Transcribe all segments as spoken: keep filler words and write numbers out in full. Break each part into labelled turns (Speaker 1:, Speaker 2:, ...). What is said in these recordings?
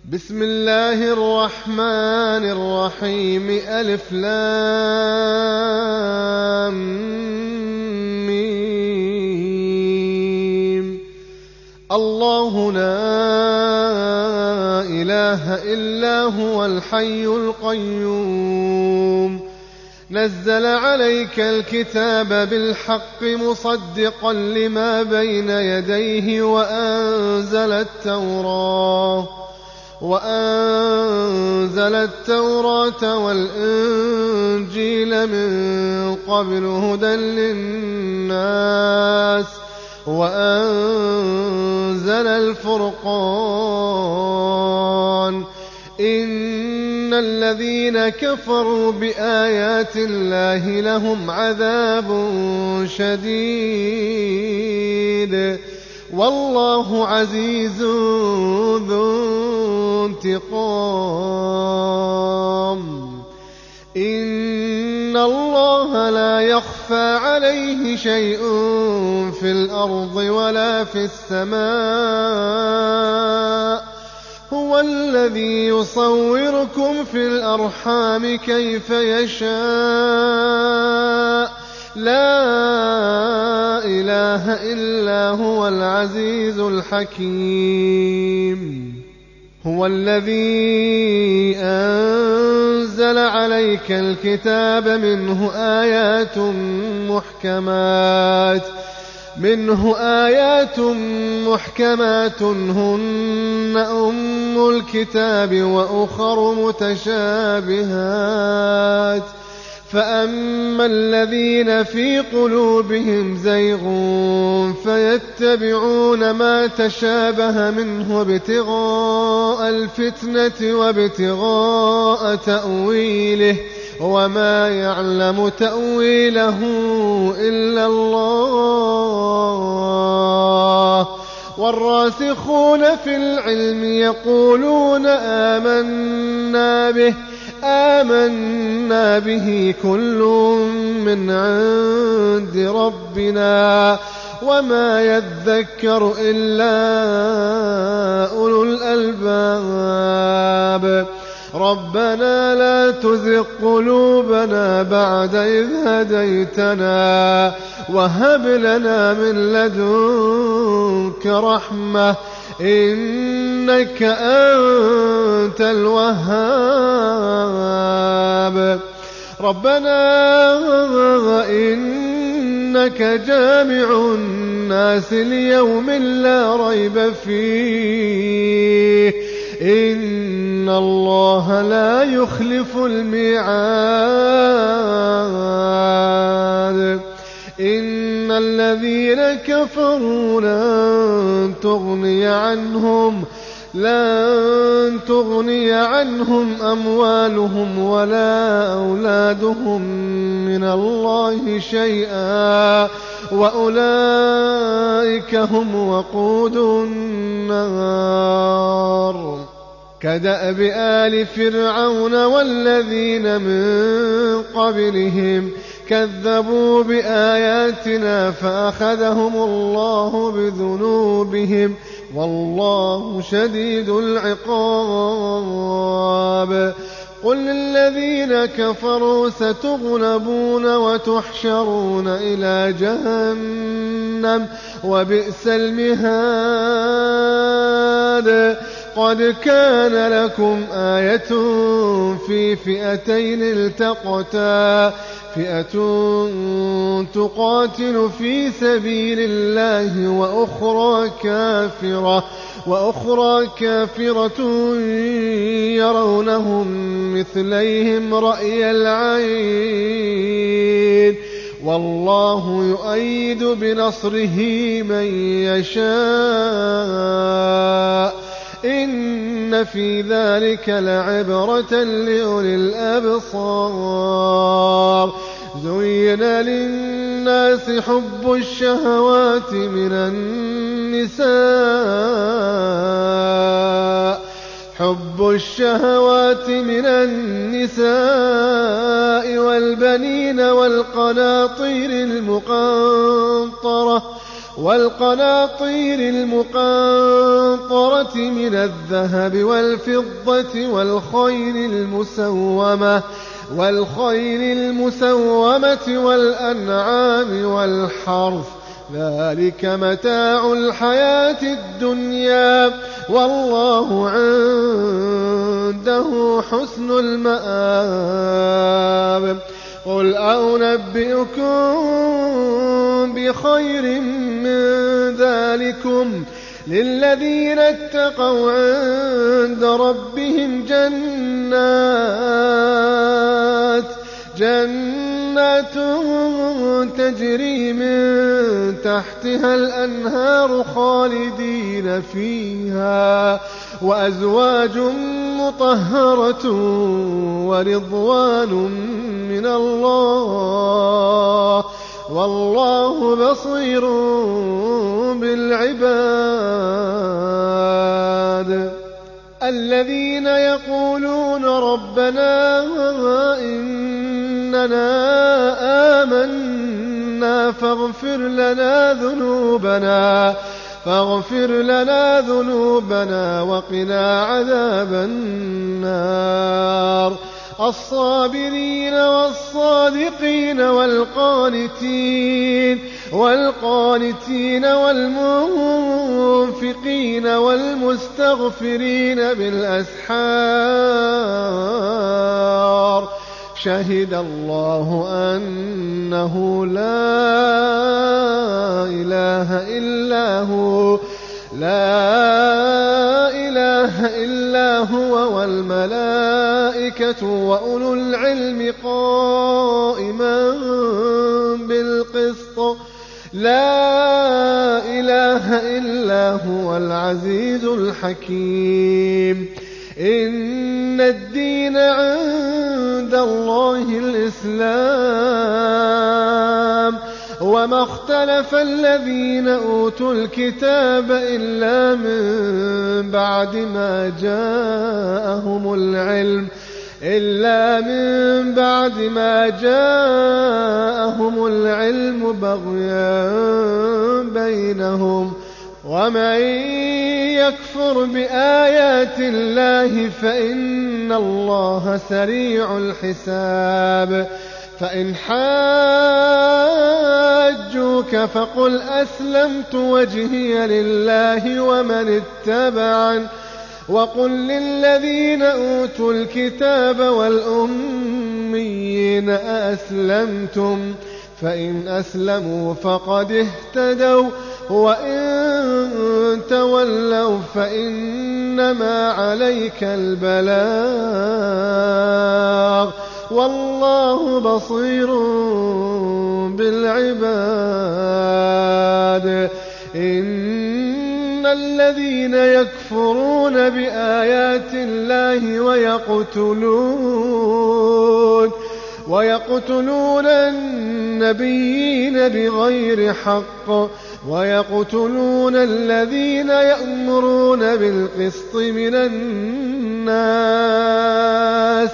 Speaker 1: بسم الله الرحمن الرحيم ألف لام ميم. الله لا إله إلا هو الحي القيوم نزل عليك الكتاب بالحق مصدقا لما بين يديه وأنزل التوراة وأنزل التوراة والإنجيل من قبل هدى للناس وأنزل الفرقان إن الذين كفروا بآيات الله لهم عذاب شديد والله عزيز ذو انتقام. إن الله لا يخفى عليه شيء في الأرض ولا في السماء هو الذي يصوركم في الأرحام كيف يشاء لا إله إلا هو العزيز الحكيم. هو الذي أنزل عليك الكتاب منه آيات محكمات منه آيات محكمات هن أم الكتاب وأخر متشابهات فأما الذين في قلوبهم زيغ فيتبعون ما تشابه منه ابتغاء الفتنة وابتغاء تأويله وما يعلم تأويله إلا الله والراسخون في العلم يقولون آمنا به آمنا به كل من عند ربنا وما يذكر إلا أولو الألباب. ربنا لا تزغ قلوبنا بعد إذ هديتنا وهب لنا من لدنك رحمة إنك أنت الوهاب. ربنا إنك جامع الناس ليوم لا ريب فيه إن الله لا يخلف الميعاد. إن الذين كفروا لن تغني عنهم لن تغني عنهم أموالهم ولا أولادهم من الله شيئا وأولئك هم وقود النار. كدأب آل فرعون والذين من قبلهم كذبوا بآياتنا فأخذهم الله بذنوبهم والله شديد العقاب. قل للذين كفروا ستغلبون وتحشرون إلى جهنم وبئس المهاد. قد كان لكم آية في فئتين التقتا فئة تقاتل في سبيل الله وأخرى كافرة وأخرى كافرة يرونهم مثليهم رأي العين والله يؤيد بنصره من يشاء إن في ذلك لعبرة لأولي الأبصار. زين للناس حب الشهوات من النساء حب الشهوات من النساء والبنين والقناطير المقنطرة والقناطير المقنطرة من الذهب والفضة والخيل المسومة والخيل المسومة والأنعام والحرث ذلك متاع الحياة الدنيا والله عنده حسن المآب. قل أنبئكم بخير من ذلكم للذين اتقوا عند ربهم جنات جنات تجري من تحتها الأنهار خالدين فيها وأزواج مطهرة ورضوان من الله والله بصير بالعباد. الذين يقولون ربنا إننا آمنا فاغفر لنا ذنوبنا فاغفر لنا ذنوبنا وقنا عذاب النار. الصابرين والصادقين والقانتين والقانتين والمنفقين والمستغفرين بالأسحار شهد الله أنه لا إله إلا هو لا إله إلا هو والملائكة وأولو العلم قائما بالقسط لا إله إلا هو العزيز الحكيم. إن الدين عند الله الإسلام وما اختلف الذين أوتوا الكتاب إلا من بعد ما جاءهم العلم إلا من بعد ما جاءهم العلم بغيا بينهم ومن يكفر بآيات الله فإن الله سريع الحساب. فإن حاجوك فقل أسلمت وجهي لله ومن اتبعن وقل للذين أوتوا الكتاب والأميين أأسلمتم فإن أسلموا فقد اهتدوا وإن تولوا فإنما عليك البلاغ والله بصير بالعباد. إن الذين يكفرون بآيات الله ويقتلون ويقتلون النبيين بغير حق ويقتلون الذين يأمرون بالقسط من الناس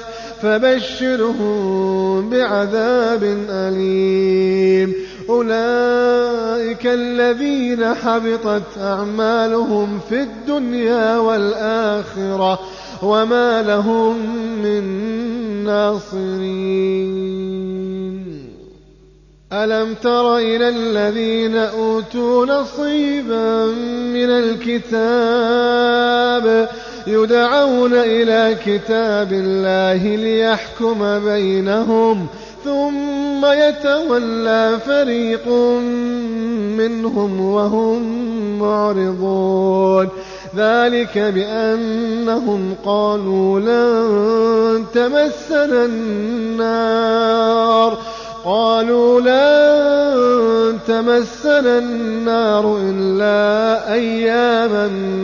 Speaker 1: فبشرهم بعذاب أليم. أولئك الذين حبطت أعمالهم في الدنيا والآخرة وما لهم من ناصرين. ألم تر إلى الذين أوتوا نصيبا من الكتاب يدعون إلى كتاب الله ليحكم بينهم ثم يتولى فريق منهم وهم معرضون. ذلك بأنهم قالوا لن تمسنا النار قالوا لن تمسنا النار إلا أياما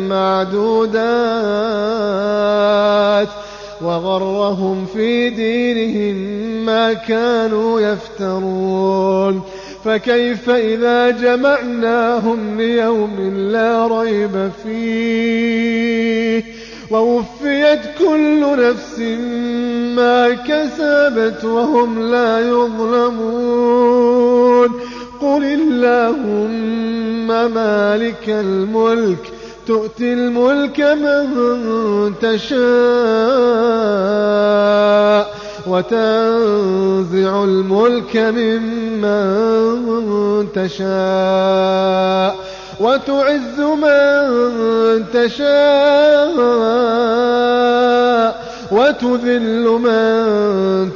Speaker 1: معدودات وغرهم في دينهم ما كانوا يفترون. فكيف إذا جمعناهم ليوم لا ريب فيه ووفيت كل نفس ما كسبت وهم لا يظلمون. قل اللهم مالك الملك تؤتي الملك من تشاء وتنزع الملك ممن تشاء وتعز من تشاء وتذل من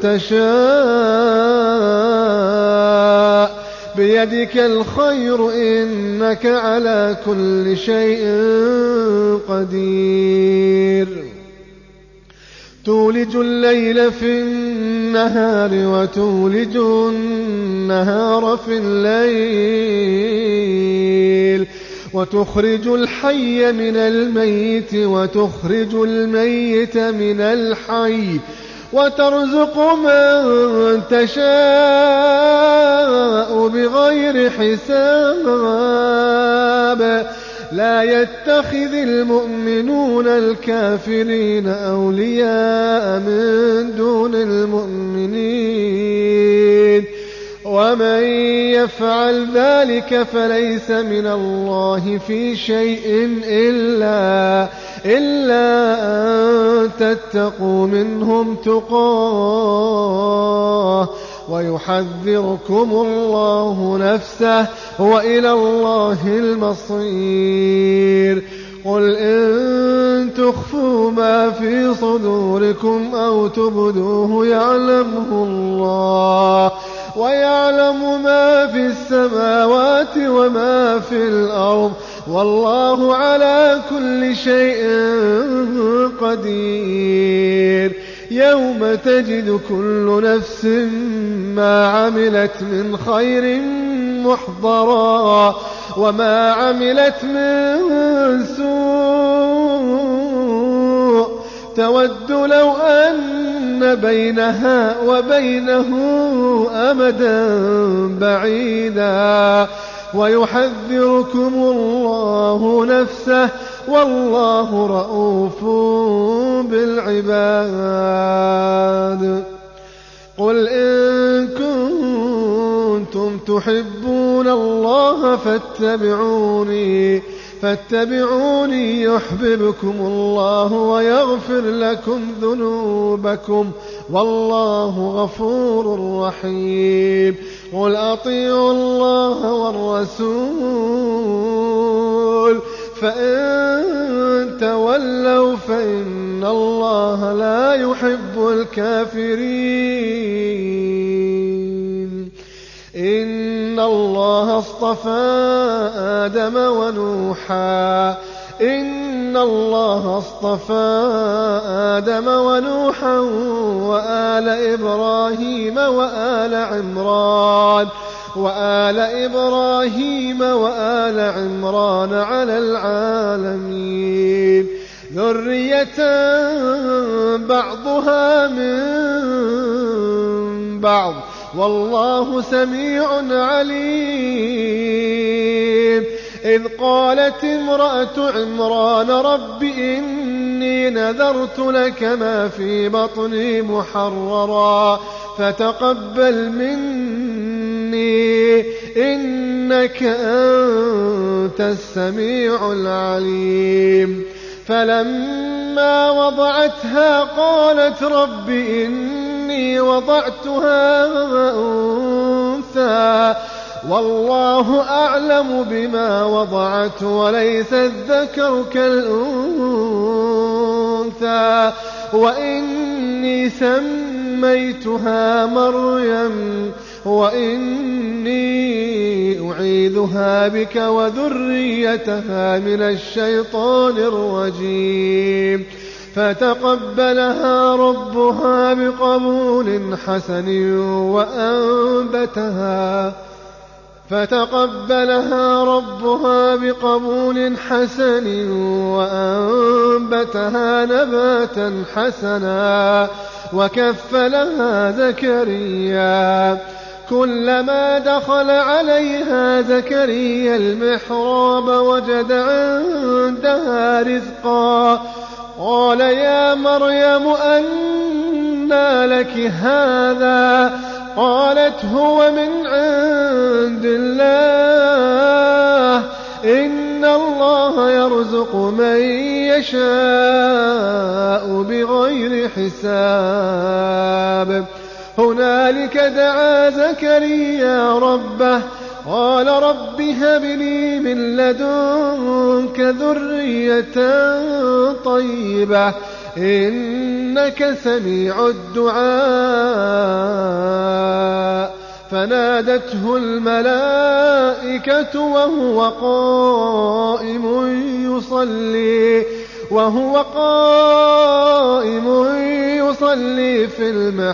Speaker 1: تشاء بيدك الخير إنك على كل شيء قدير تولج الليل في النهار وتولج النهار في الليل وتخرج الحي من الميت وتخرج الميت من الحي وترزق من تشاء بغير حساب لا يتخذ المؤمنون الكافرين أولياء من دون المؤمنين ومن يفعل ذلك فليس من الله في شيء إلا, إلا أن تتقوا منهم تقاه ويحذركم الله نفسه وإلى الله المصير قل إن تخفوا ما في صدوركم أو تبدوه يعلمه الله ويعلم ما في السماوات وما في الأرض والله على كل شيء قدير يوم تجد كل نفس ما عملت من خير محضرا وما عملت من سوء تود لو أن بينها وبينه أمدا بعيدا ويحذركم الله نفسه والله رؤوف بالعباد قل إن كنتم تحبون الله فاتبعوني فاتبعوني يحببكم الله ويغفر لكم ذنوبكم والله غفور رحيم قل أطيعوا الله والرسول فإن تولوا فإن الله لا يحب الكافرين إن الله اصطفى آدم ونوحا إن الله اصطفى آدم ونوحا وآل إبراهيم وآل عمران وآل إبراهيم وآل عمران على العالمين ذرية بعضها من بعض والله سميع عليم إذ قالت امرأة عمران رب إني نذرت لك ما في بطني محررا فتقبل مني إنك أنت السميع العليم فلما وضعتها قالت رب إني وضعتها أنثى والله أعلم بما وضعت وليس الذكر كالأنثى وإني سميتها مريم وإني أعيذها بك وذريتها من الشيطان الرجيم فتقبلها ربها بقبول حسن وأنبتها فتقبلها ربها بقبول حسن وأنبتها نباتا حسنا وكفلها زكريا كلما دخل عليها زكريا المحراب وجد عندها رزقا قال يا مريم أنى لك هذا قالت هو من عند الله إن الله يرزق من يشاء بغير حساب. هنالك دعا زكريا ربه قال رب هب لي من لدنك ذرية طيبة إنك سميع الدعاء. فنادته الملائكة وهو قائم يصلي وهو قائم يصلي في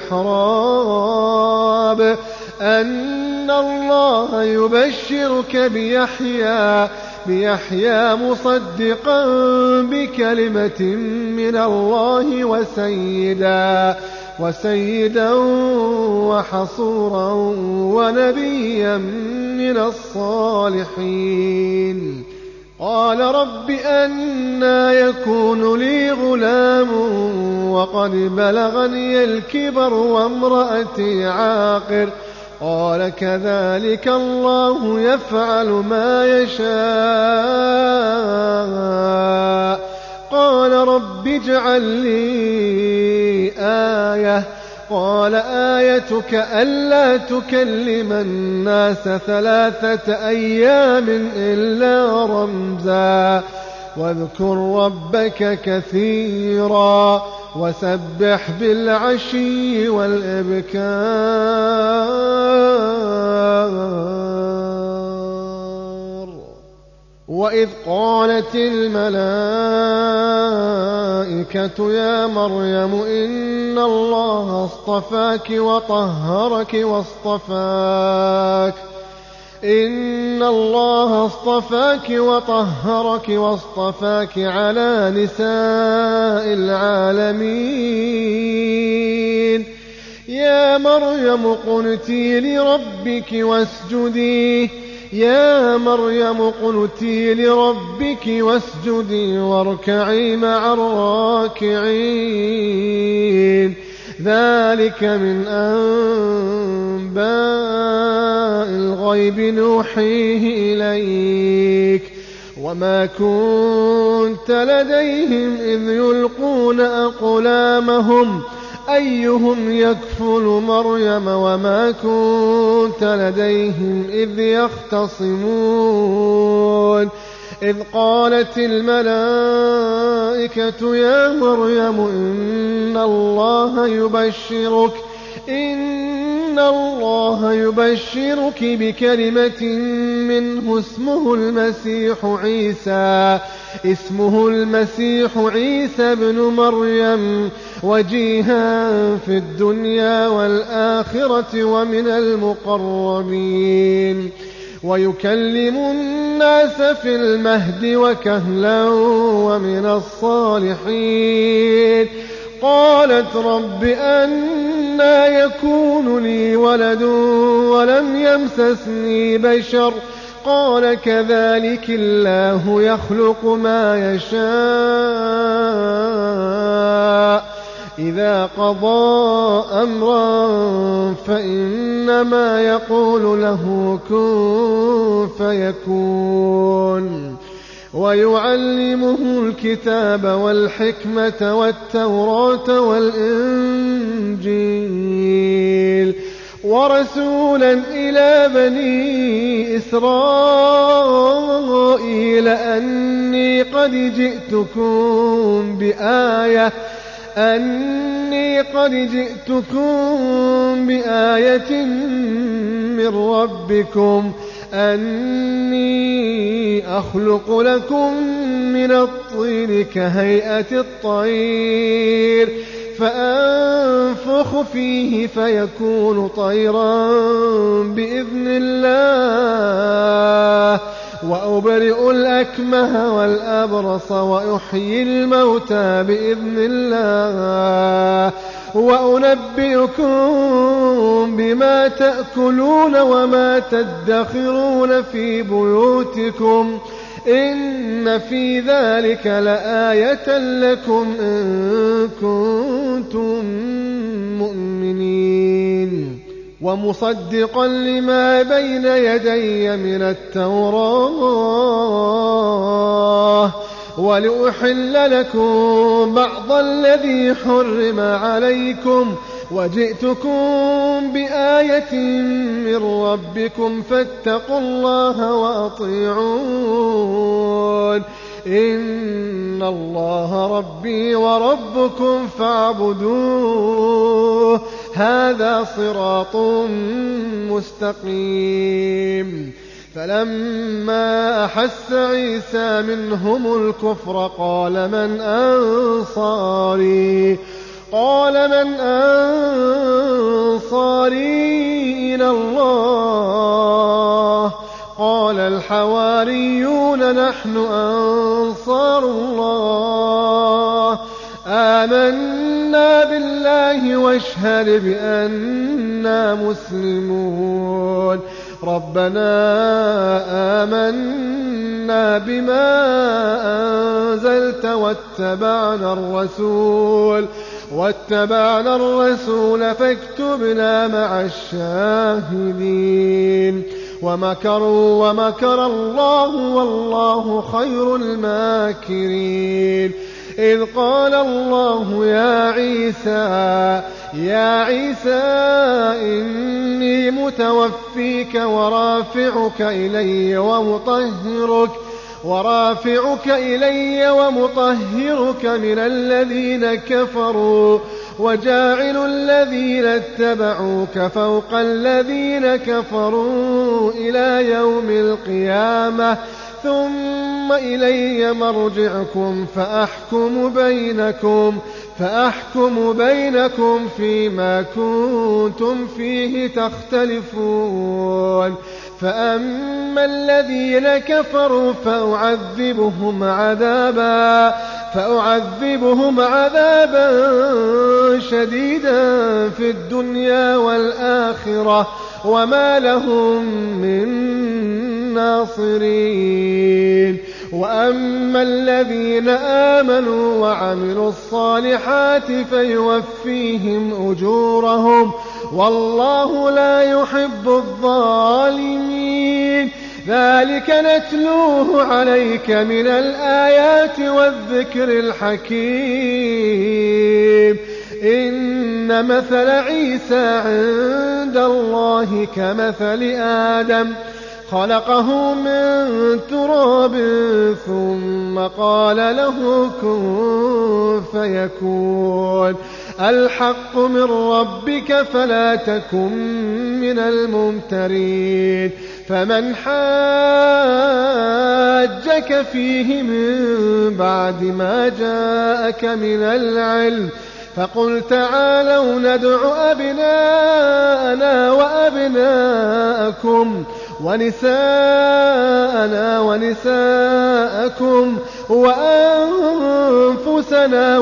Speaker 1: المحراب أن الله يبشرك بيحيى بيحيى مصدقا بكلمة من الله وسيدا وسيدا وحصورا ونبيا من الصالحين. قال رب أنى يكون لي غلام وقد بلغني الكبر وامرأتي عاقر قال كذلك الله يفعل ما يشاء. قال رب اجعل لي آية قال آيتك ألا تكلم الناس ثلاثة أيام إلا رمزا واذكر ربك كثيرا وسبح بالعشي والإبكار. وإذ قالت الملائكة يا مريم إن الله اصطفاك وطهرك واصطفاك إن الله اصطفاك وطهرك واصطفاك على نساء العالمين. يا مريم اقنتي لربك واسجدي يا مريم اقنتي لربك واسجدي واركعي مع الراكعين. ذلك من أنباء الغيب نوحيه إليك وما كنت لديهم إذ يلقون أقلامهم أيهم يكفل مريم وما كنت لديهم إذ يختصمون. إذ قالت الملائكة يا مريم إن الله يبشرك إن الله يبشرك بكلمة منه اسمه المسيح عيسى اسمه المسيح عيسى ابن مريم وجيها في الدنيا والآخرة ومن المقربين ويكلم الناس في المهد وكهلا ومن الصالحين. قالت رب أنى يكون لي ولد ولم يمسسني بشر قال كذلك الله يخلق ما يشاء إذا قضى أمرا فإنما يقول له كن فيكون. ويعلمه الكتاب والحكمة والتوراة والإنجيل ورسولا إلى بني إسرائيل أني قد جئتكم بآية أني قد جئتكم بآية من ربكم أني أخلق لكم من الطين كهيئة الطير فأنفخ فيه فيكون طيرا بإذن الله وأبرئ الأكمه والأبرص وأحيي الموتى بإذن الله وأنبئكم بما تأكلون وما تدخرون في بيوتكم إن في ذلك لآية لكم إن كنتم مؤمنين. ومصدقا لما بين يدي من التوراة ولأحل لكم بعض الذي حرم عليكم وجئتكم بآية من ربكم فاتقوا الله وأطيعون إن الله ربي وربكم فاعبدوه هذا صراط مستقيم. فلما أحس عيسى منهم الكفر قال من أنصاري قال من أنصاري إلى الله قال الحواريون نحن أنصار الله آمنا بالله واشهد بأننا مسلمون ربنا آمنا بما أنزلت واتبعنا الرسول واتبعنا الرسول فاكتبنا مع الشاهدين ومكروا ومكر الله والله خير الماكرين. إذ قال الله يا عيسى يا عيسى إني متوفيك ورافعك إلي ومطهرك ورافعك إلي ومطهرك من الذين كفروا وجاعل الذين اتبعوك فوق الذين كفروا إلى يوم القيامة ثم إلي مرجعكم فأحكم بينكم فأحكم بينكم فيما كنتم فيه تختلفون. فأما الذين كفروا فأعذبهم عذابا فأعذبهم عذابا شديدا في الدنيا والآخرة وما لهم من ناصرين. وأما الذين آمنوا وعملوا الصالحات فيوفيهم أجورهم والله لا يحب الظالمين. ذلك نتلوه عليك من الآيات والذكر الحكيم. إن مثل عيسى عند الله كمثل آدم خلقه من تراب ثم قال له كن فيكون الحق من ربك فلا تكن من الممترين. فمن حاجك فيه من بعد ما جاءك من العلم فقل تعالوا ندع أبناءنا وأبناءكم ونساءنا ونساءكم وأنفسنا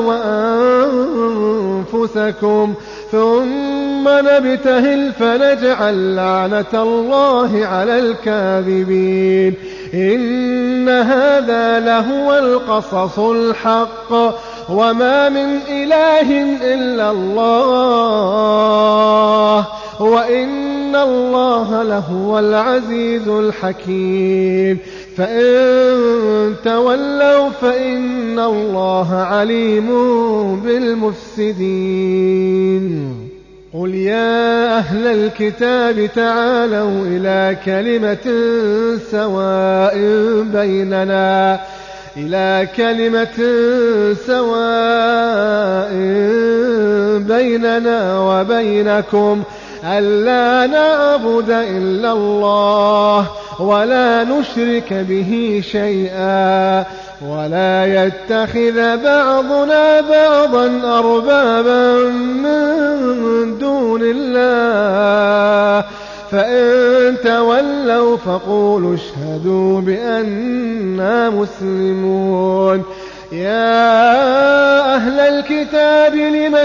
Speaker 1: وأنفسكم ثم نبتهل فنجعل لعنة الله على الكاذبين. إن هذا لهو القصص الحق وما من إله إلا الله وإن الله لهو العزيز الحكيم. فإن تولوا فإن الله عليم بالمفسدين. قل يا أهل الكتاب تعالوا إلى كلمة سواء بيننا إلى كلمة سواء بيننا وبينكم ألا نعبد إلا الله ولا نشرك به شيئا ولا يتخذ بعضنا بعضا أربابا من دون الله. فإن تولوا فقولوا اشهدوا بأننا مسلمون. يا أهل الكتاب لم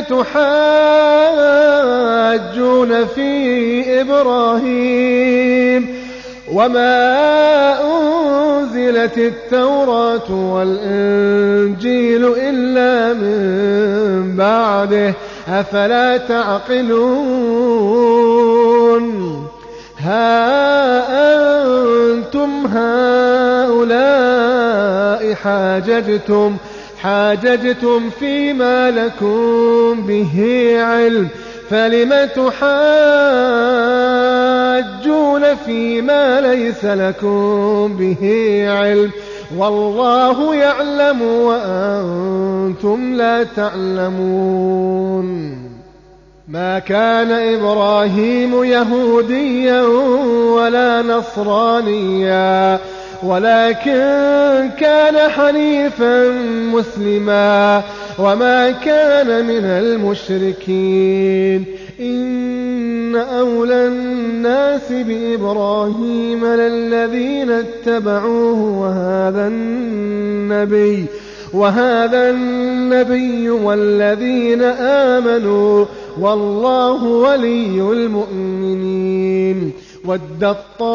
Speaker 1: تحاجون في إبراهيم وما أنزلت التوراة والإنجيل إلا من بعده أفلا تعقلون. ها أنتم هؤلاء حاججتم حاججتم فيما لكم به علم فلم تحاجون فيما ليس لكم به علم والله يعلم وأنتم لا تعلمون. ما كان إبراهيم يهوديا ولا نصرانيا ولكن كان حنيفا مسلما وما كان من المشركين. إن أولى الناس بإبراهيم للذين اتبعوه وهذا النبي وهذا النبي والذين آمنوا والله ولي المؤمنين. ودت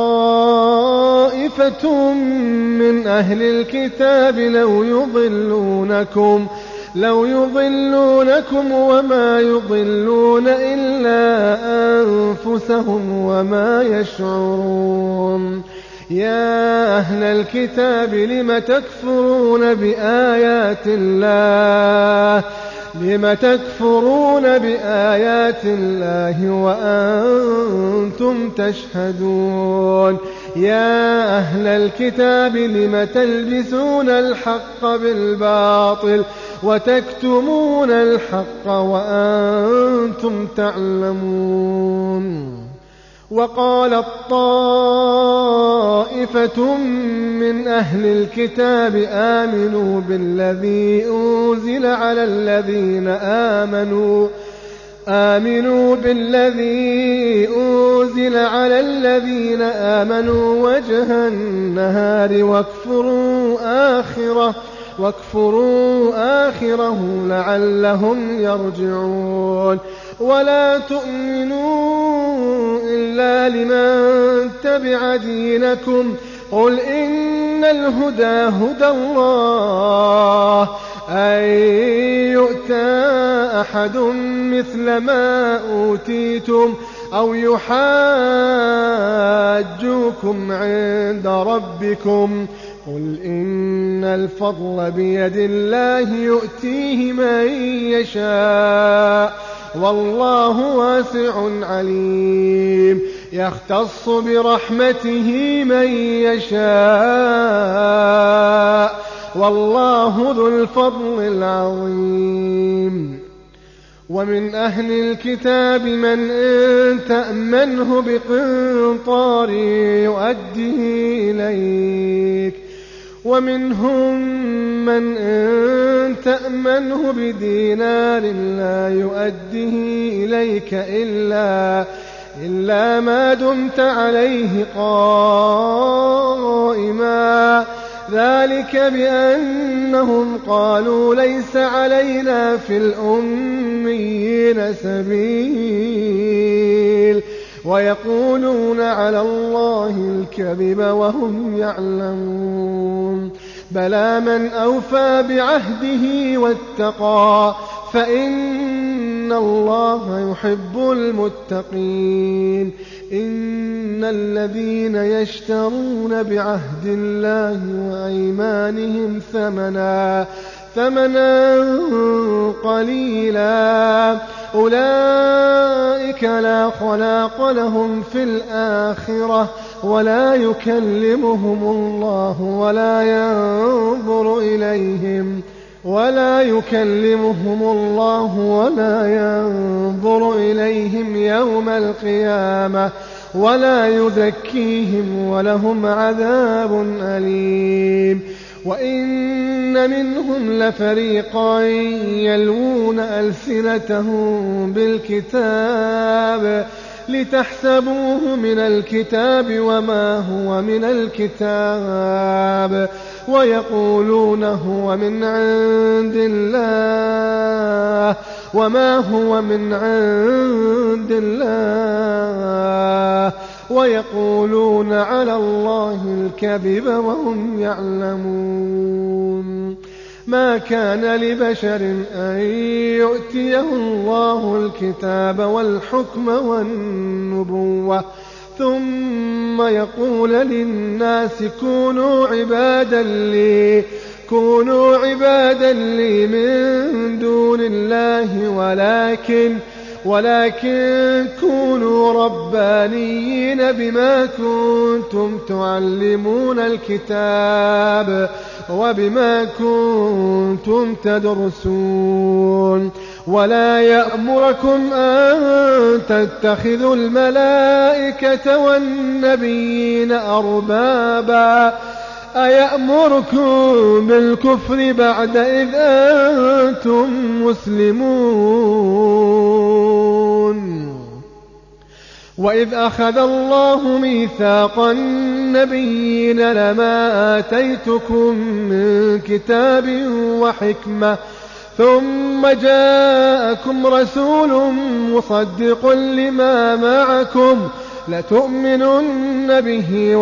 Speaker 1: طائفة من أهل الكتاب لو يضلونكم لو يضلونكم وما يضلون إلا أنفسهم وما يشعرون. يا أهل الكتاب لم تكفرون بآيات الله لم تكفرون بآيات الله وأنتم تشهدون. يا أهل الكتاب لم تلبسون الحق بالباطل وتكتمون الحق وأنتم تعلمون. وقالت طائفة من أهل الكتاب آمنوا بالذي أنزل على الذين آمنوا آمنوا بالذي أنزل على الذين آمنوا وجه النهار واكفروا آخره واكفروا آخره لعلهم يرجعون. ولا تؤمنوا إلا لمن تبع دينكم قل إن الهدى هدى الله أن يؤتى أحد مثل ما أوتيتم أو يحاجوكم عند ربكم قل إن الفضل بيد الله يؤتيه من يشاء والله واسع عليم. يختص برحمته من يشاء والله ذو الفضل العظيم. ومن أهل الكتاب من إن تأمنه بقنطار يؤديه إليك ومنهم من إن تأمنه بدينار لا يؤديه إليك إلا إلا ما دمت عليه قائما ذلك بأنهم قالوا ليس علينا في الأميين سبيل ويقولون على الله الكذب وهم يعلمون. بلى من أوفى بعهده واتقى فإن الله يحب المتقين. إن الذين يشترون بعهد الله وأيمانهم ثمنا ثمنا قليلا أولئك لا خلاق لهم في الآخرة ولا يكلمهم الله ولا ينظر إليهم ولا يكلمهم الله ولا ينظر إليهم يوم القيامة ولا يزكيهم ولهم عذاب أليم. وإن منهم لفريقا يلوون ألسنتهم بالكتاب لتحسبوه من الكتاب وما هو من الكتاب ويقولون هو من عند الله وما هو من عند الله ويقولون على الله الكذب وهم يعلمون. ما كان لبشر أن يؤتيه الله الكتاب والحكم والنبوة ثم يقول للناس كونوا عبادا لي كونوا عبادا لي من دون الله ولكن ولكن كونوا ربانيين بما كنتم تعلمون الكتاب وبما كنتم تدرسون ولا يأمركم أن تتخذوا الملائكة والنبيين أربابا أيأمركم بالكفر بعد إذ أنتم مسلمون وإذ أخذ الله ميثاق النبيين لما آتيتكم من كتاب وحكمة ثم جاءكم رسول مصدق لما معكم لتؤمنن به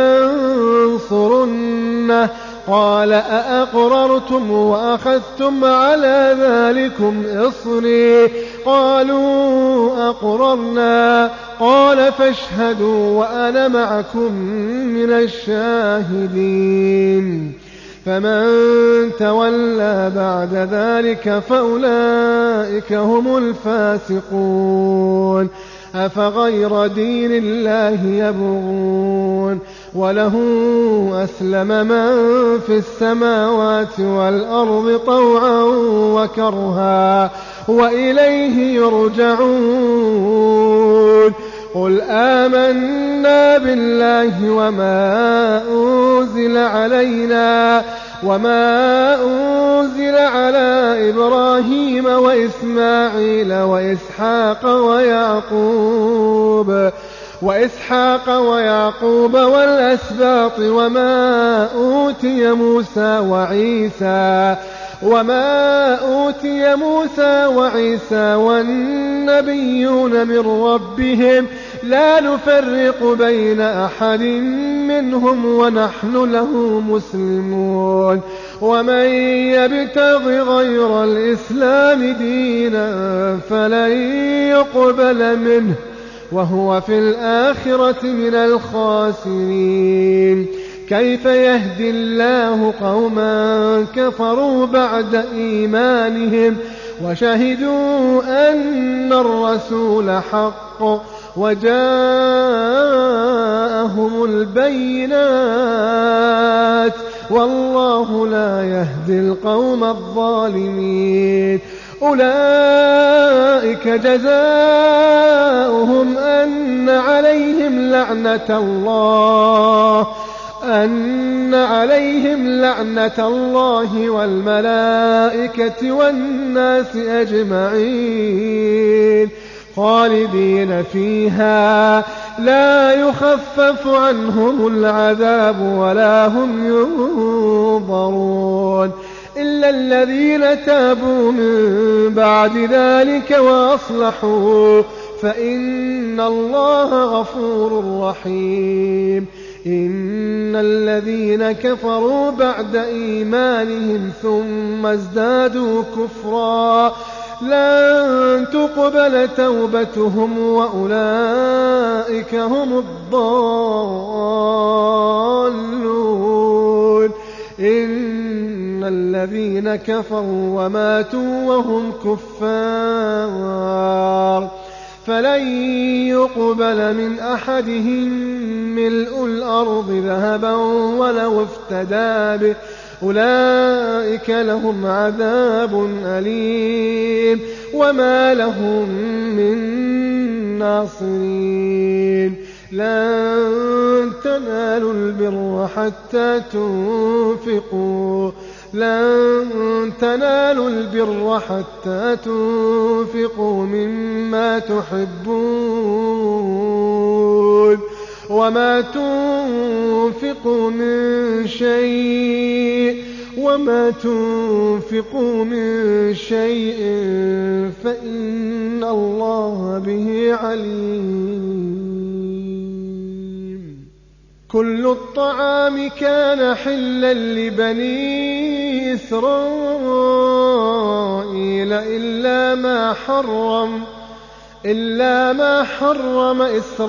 Speaker 1: ولتنصرنه قال أأقررتم وأخذتم على ذلكم إصري قالوا أقررنا قال فاشهدوا وأنا معكم من الشاهدين فمن تولى بعد ذلك فأولئك هم الفاسقون أفغير دين الله يبغون وله أسلم من في السماوات والأرض طوعا وكرها وإليه يرجعون قل آمنا بالله وما أنزل علينا وما أنزل على إبراهيم وإسماعيل وإسحاق ويعقوب وإسحاق ويعقوب والأسباط وما أوتي موسى وعيسى وما أوتي موسى وعيسى والنبيون من ربهم لا نفرق بين أحد منهم ونحن له مسلمون ومن يبتغ غير الإسلام دينا فلن يقبل منه وهو في الآخرة من الخاسرين كيف يهدي الله قوما كفروا بعد إيمانهم وشهدوا أن الرسول حق وجاءهم البينات والله لا يهدي القوم الظالمين أولئك جزاؤهم أن عليهم لعنة الله أن عليهم لعنة الله والملائكة والناس أجمعين خالدين فيها لا يخفف عنهم العذاب ولا هم ينظرون إلا الذين تابوا من بعد ذلك وأصلحوا فإن الله غفور رحيم إن الذين كفروا بعد إيمانهم ثم ازدادوا كفرا لن تقبل توبتهم وأولئك هم الضالون إن الذين كفروا وماتوا وهم كفار فلن يقبل من أحدهم ملء الأرض ذهبا ولو افتدى به أولئك لهم عذاب أليم وما لهم من ناصرين لن تنالوا البر حتى تنفقوا لن تنالوا البر حتى تنفقوا مما تحبون وما تنفقوا من شيء وما تنفقوا من شيء فإن الله به عليم كل الطعام كان حلا لبني إسرائيل إلا ما حرم إلا ما حرم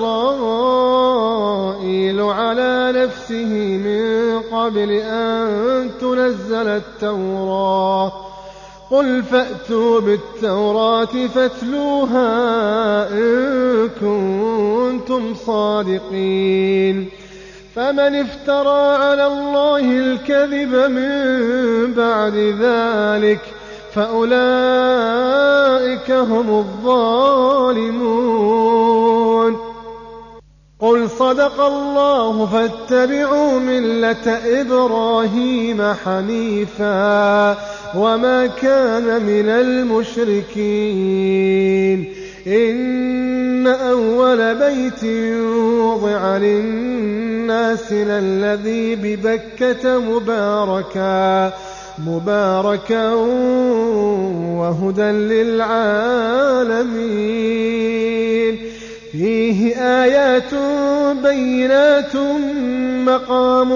Speaker 1: إسرائيل على نفسه من قبل أن تنزل التوراة. قل فأتوا بالتوراة فاتلوها إن كنتم صادقين. فمن افترى على الله الكذب من بعد ذلك فأولئك هم الظالمون. قل صدق الله فاتبعوا ملة إبراهيم حنيفا وما كان من المشركين. إن أول بيت وضع للناس للذي ببكة مباركا مباركا وهدى للعالمين. فيه آيات بينات مقام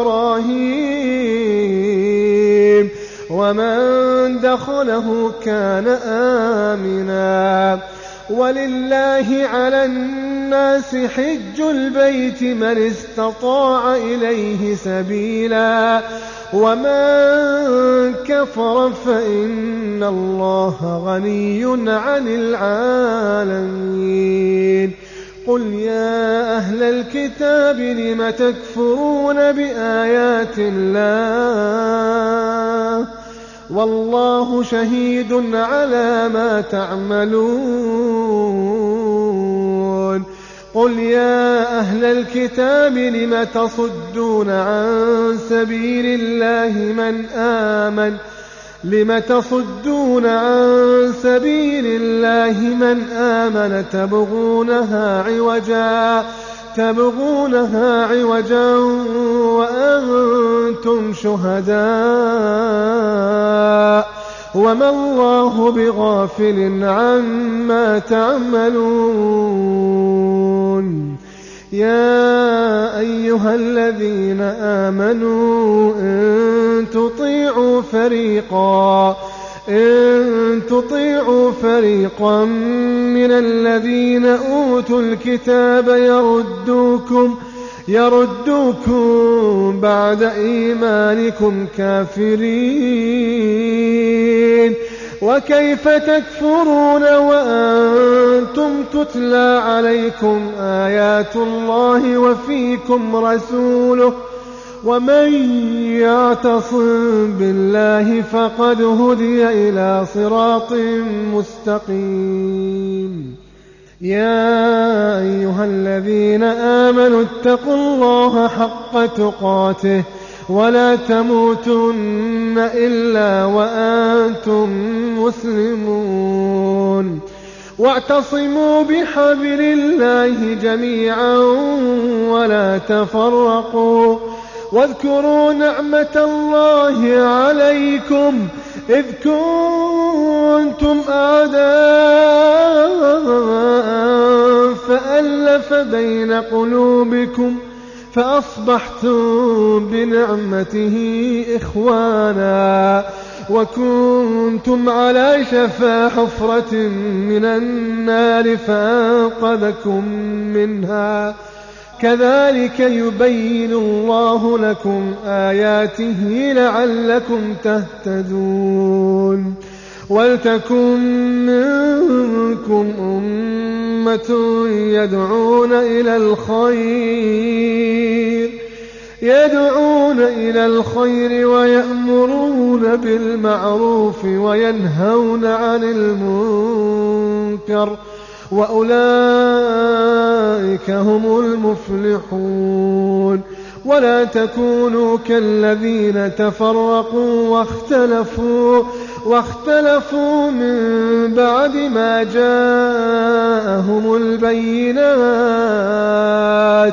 Speaker 1: إبراهيم ومن دخله كان آمنا. ولله على الناس حج البيت من استطاع إليه سبيلا ومن كفر فإن الله غني عن العالمين. قل يا أهل الكتاب لم تكفرون بآيات الله والله شهيد على ما تعملون. قل يا أهل الكتاب لم تصدون عن سبيل الله من آمن لم تصدون عن سبيل الله من آمن تبغونها عوجا تبغونها عوجا وأنتم شهداء وما الله بغافل عما تعملون. يا أيها الذين آمنوا إن تطيعوا فريقا إن تطيعوا فريقا من الذين أوتوا الكتاب يردوكم يردوكم بعد إيمانكم كافرين. وكيف تكفرون وأنتم تتلى عليكم آيات الله وفيكم رسوله ومن يعتصم بالله فقد هدي إلى صراط مستقيم. يا أيها الذين آمنوا اتقوا الله حق تقاته ولا تموتن إلا وأنتم مسلمون. واعتصموا بحبل الله جميعا ولا تفرقوا. واذكروا نعمة الله عليكم إذ كنتم أعداء فألف بين قلوبكم فأصبحتم بنعمته إخوانا وكنتم على شفا حفرة من النار فأنقذكم منها. كذلك يبين الله لكم آياته لعلكم تهتدون. ولتكن منكم أمة يدعون إلى الخير يدعون إلى الخير ويأمرون بالمعروف وينهون عن المنكر وأولئك هم المفلحون. ولا تكونوا كالذين تفرقوا واختلفوا واختلفوا من بعد ما جاءهم البينات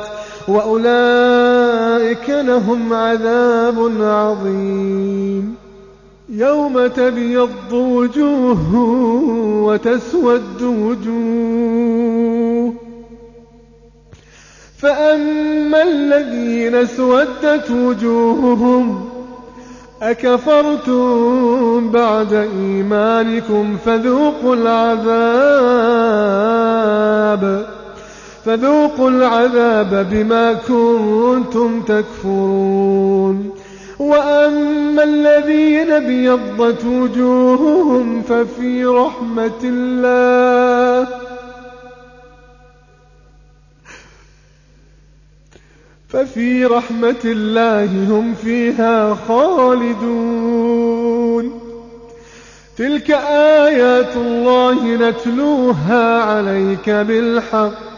Speaker 1: وأولئك لهم عذاب عظيم. يوم تبيض وجوه وتسود وجوه فأما الذين اسودت وجوههم أكفرتم بعد إيمانكم فذوقوا العذاب فذوقوا العذاب بما كنتم تكفرون. وأما الذين ابيضت وجوههم ففي رحمة الله ففي رحمة الله هم فيها خالدون. تلك آيات الله نتلوها عليك بالحق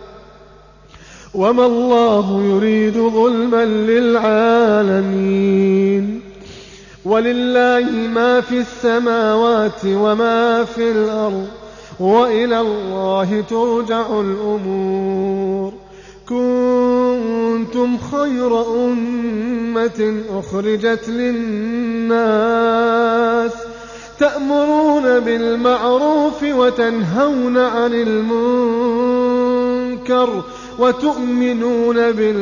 Speaker 1: وما الله يريد ظلما للعالمين. ولله ما في السماوات وما في الأرض وإلى الله ترجع الأمور. كنتم خير أمة أخرجت للناس تأمرون بالمعروف وتنهون عن المنكر وتؤمنون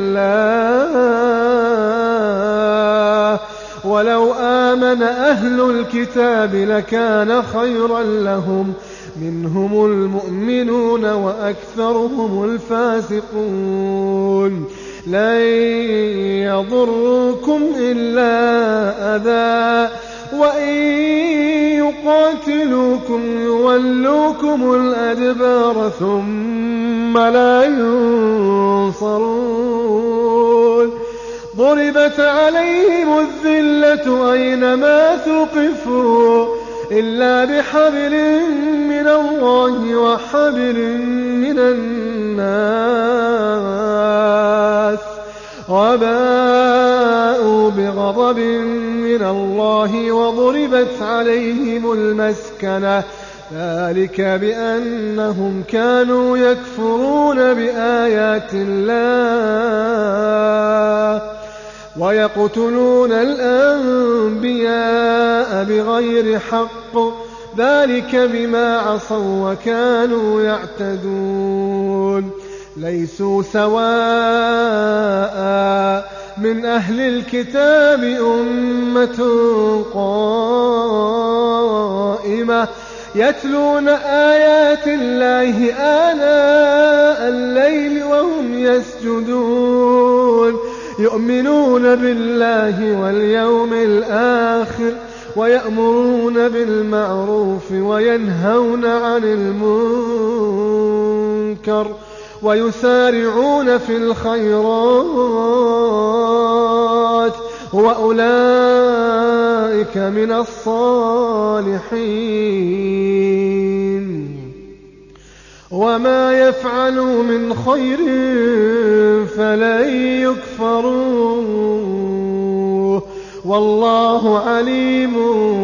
Speaker 1: بالله. ولو آمن أهل الكتاب لكان خيرا لهم منهم المؤمنون وأكثرهم الفاسقون. لن يضركم إلا أذى وإن يقاتلوكم يولوكم الأدبار ثم لا ينصرون. ضربت عليهم الذلة أينما ثقفوا إلا بحبل من الله وحبل من الناس وباءوا بغضب من الله وضربت عليهم المسكنة ذلك بأنهم كانوا يكفرون بآيات الله ويقتلون الأنبياء بغير حق ذلك بما عصوا وكانوا يعتدون. ليسوا سواء من أهل الكتاب أمة قائمة يتلون آيات الله آناء الليل وهم يسجدون يؤمنون بالله واليوم الآخر ويأمرون بالمعروف وينهون عن المنكر ويسارعون في الخيرات وأولئك من الصالحين. وما يفعلوا من خير فلن يكفروه والله عليم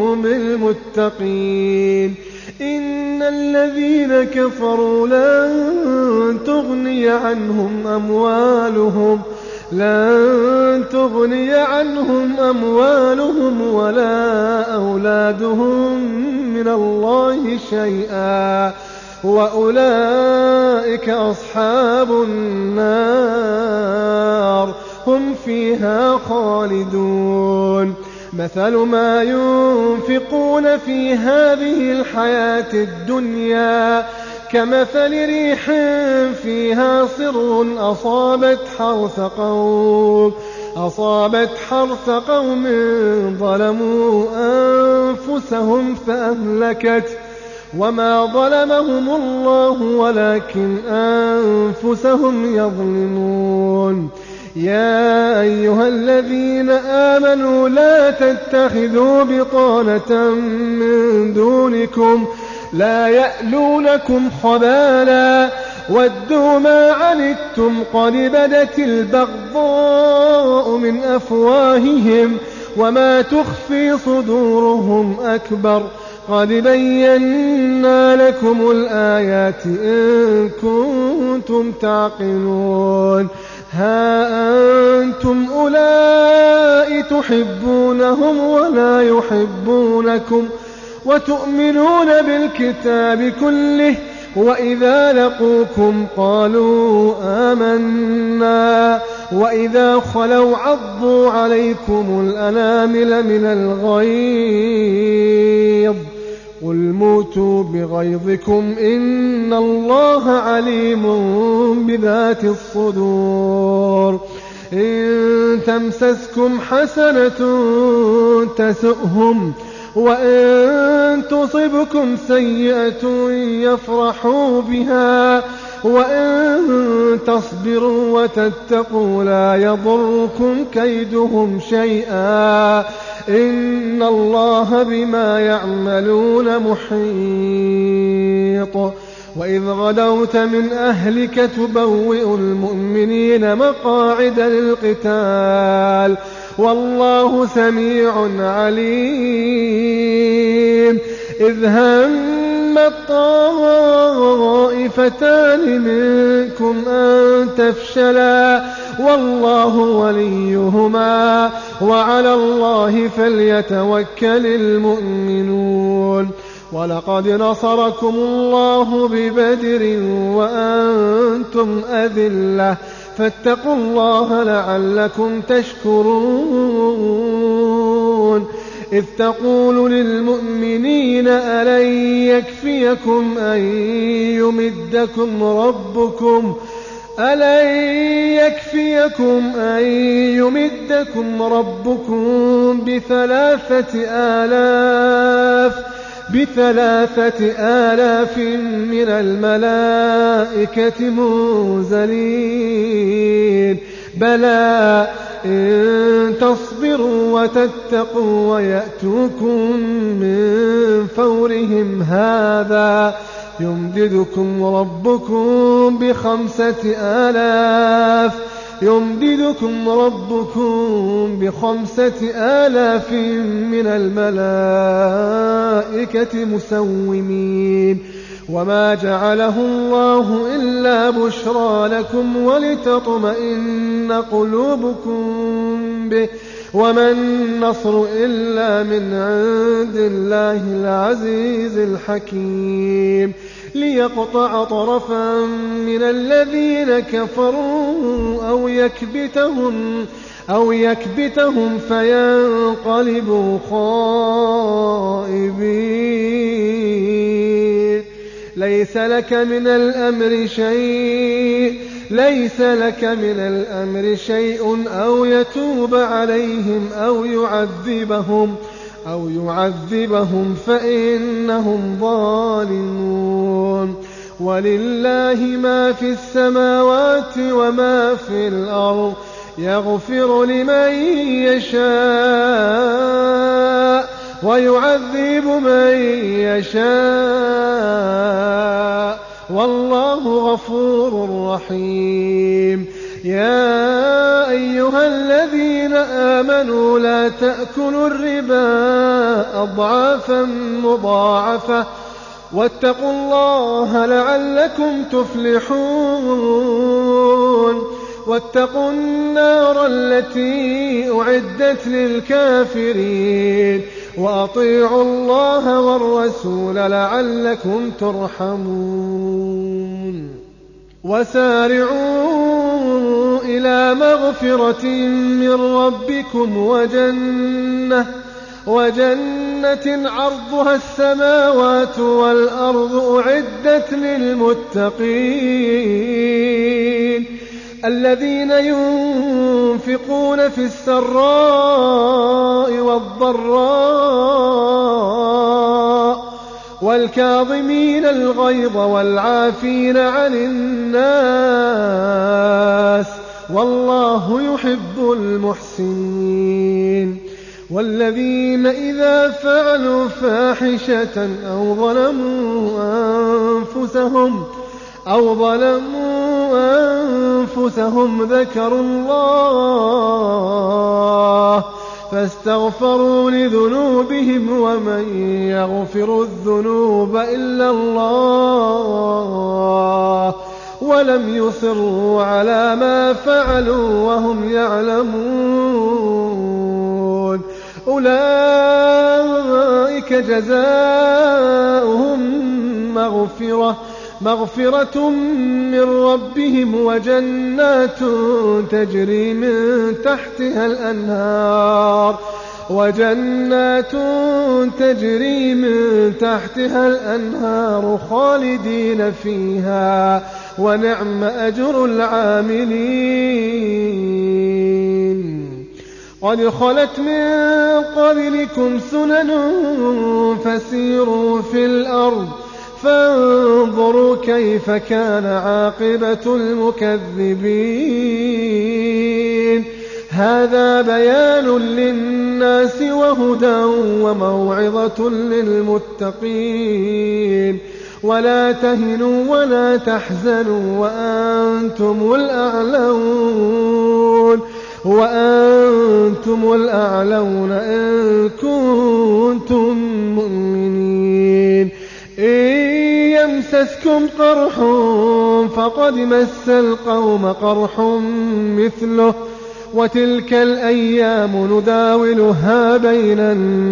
Speaker 1: بالمتقين. إن الذين كفروا لن تغني عنهم أموالهم لن تغني عنهم أموالهم ولا أولادهم من الله شيئا وأولئك أصحاب النار هم فيها خالدون. مثل ما ينفقون في هذه الحياة الدنيا كمثل ريح فيها صر أصابت حرث قوم أصابت حرث قوم ظلموا أنفسهم فأهلكت وما ظلمهم الله ولكن أنفسهم يظلمون. يا أيها الذين آمنوا لا تتخذوا بطانة من دونكم لا يألونكم خبالا ودوا ما عنتم قد بدت البغضاء من أفواههم وما تخفي صدورهم أكبر قد بينا لكم الآيات إن كنتم تعقلون. ها أنتم أولئك تحبونهم ولا يحبونكم وتؤمنون بالكتاب كله وإذا لقوكم قالوا آمنا وإذا خلوا عضوا عليكم الأنامل من الغيظ قل موتوا بغيظكم إن الله عليم بذات الصدور إن تمسسكم حسنة تسؤهم وإن تصبكم سيئة يفرحوا بها وإن تصبروا وتتقوا لا يضركم كيدهم شيئا إن الله بما يعملون محيط وإذ غدوت من أهلك تبوئ المؤمنين مقاعد للقتال والله سميع عليم إذ همت طائفتان منكم أن تفشلا والله وليهما وعلى الله فليتوكل المؤمنون ولقد نصركم الله ببدر وأنتم أذلة فاتقوا الله لعلكم تشكرون إذ تقول للمؤمنين ألن يكفيكم أن يمدكم ربكم ألن يكفيكم أن يمدكم ربكم بثلاثة آلاف بثلاثة آلاف من الملائكة منزلين بلى إن تصبروا وتتقوا ويأتوكم من فورهم هذا يمددكم ربكم بخمسة آلاف يمددكم ربكم بخمسة آلاف من الملائكة مسومين وما جعله الله إلا بشرى لكم ولتطمئن قلوبكم به وما النصر إلا من عند الله العزيز الحكيم ليقطع طرفا من الذين كفروا أو يكبتهم أو يكبتهم فينقلبوا خائبين ليس لك من الأمر شيء ليس لك من الأمر شيء أو يتوب عليهم أو يعذبهم أو يعذبهم فإنهم ظالمون ولله ما في السماوات وما في الأرض يغفر لمن يشاء ويعذب من يشاء والله غفور رحيم يا أيها الذين آمنوا لا تأكلوا الربا أضعافا مضاعفة واتقوا الله لعلكم تفلحون واتقوا النار التي أعدت للكافرين وأطيعوا الله والرسول لعلكم ترحمون وسارعوا إلى مغفرة من ربكم وجنة وجنة عرضها السماوات والأرض أعدت للمتقين الذين ينفقون في السراء والضراء والكاظمين الغيظ والعافين عن الناس والله يحب المحسنين والذين إذا فعلوا فاحشة أو ظلموا أنفسهم أو ظلموا أنفسهم ذكروا الله فاستغفروا لذنوبهم ومن يغفر الذنوب إلا الله ولم يصروا على ما فعلوا وهم يعلمون أولئك جزاؤهم مغفرة مغفرة من ربهم وجنات تجري من تحتها الأنهار وجنات تجري من تحتها الأنهار خالدين فيها ونعم أجر العاملين. قد خلت من قبلكم سنن فسيروا في الأرض فانظروا كيف كان عاقبة المكذبين. هذا بيان للناس وهدى وموعظة للمتقين. ولا تهنوا ولا تحزنوا وأنتم الأعلون وأنتم الأعلون إن كنتم مؤمنين. إن يمسسكم قرح فقد مس القوم قرح مثله وتلك الأيام نداولها بين